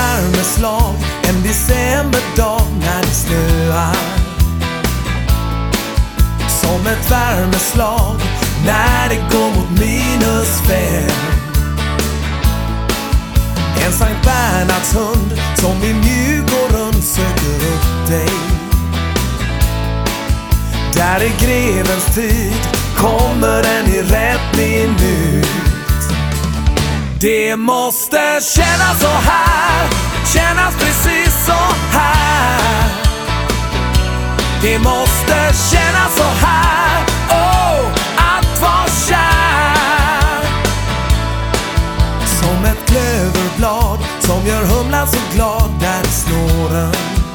värmeslag en decemberdag när det snöar. Som ett värmeslag när det går mot -5. En Sankt Bernhards hund som i mjug och runt söker upp dig. Där i grevens tid kommer den i rätt minut. Det måste kännas så här, kännas precis så här. Det måste kännas så här, oh, att vara kär. Som ett klöverblad som gör humlan så glad där i snåren.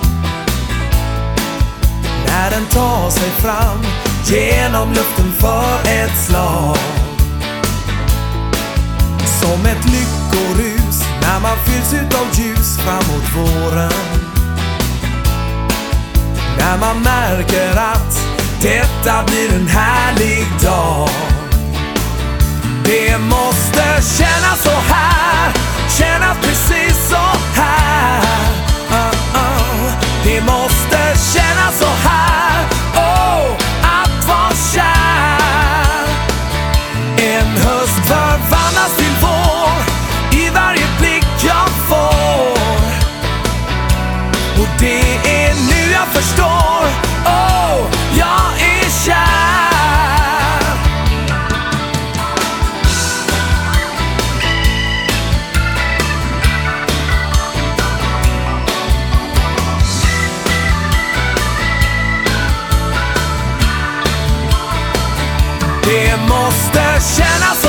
När den tar sig fram genom luften för ett slag. Som ett lyckorus när man fylls utav ljus framåt våren. När man märker att detta blir en härlig dag. Det måste kännas så här, kännas precis så här. Det måste kännas så här, oh, att vara kär. En höst förvandlas till vår i varje blick jag får. Och det är nu jag förstår, oh, jag är kär. Det måste kännas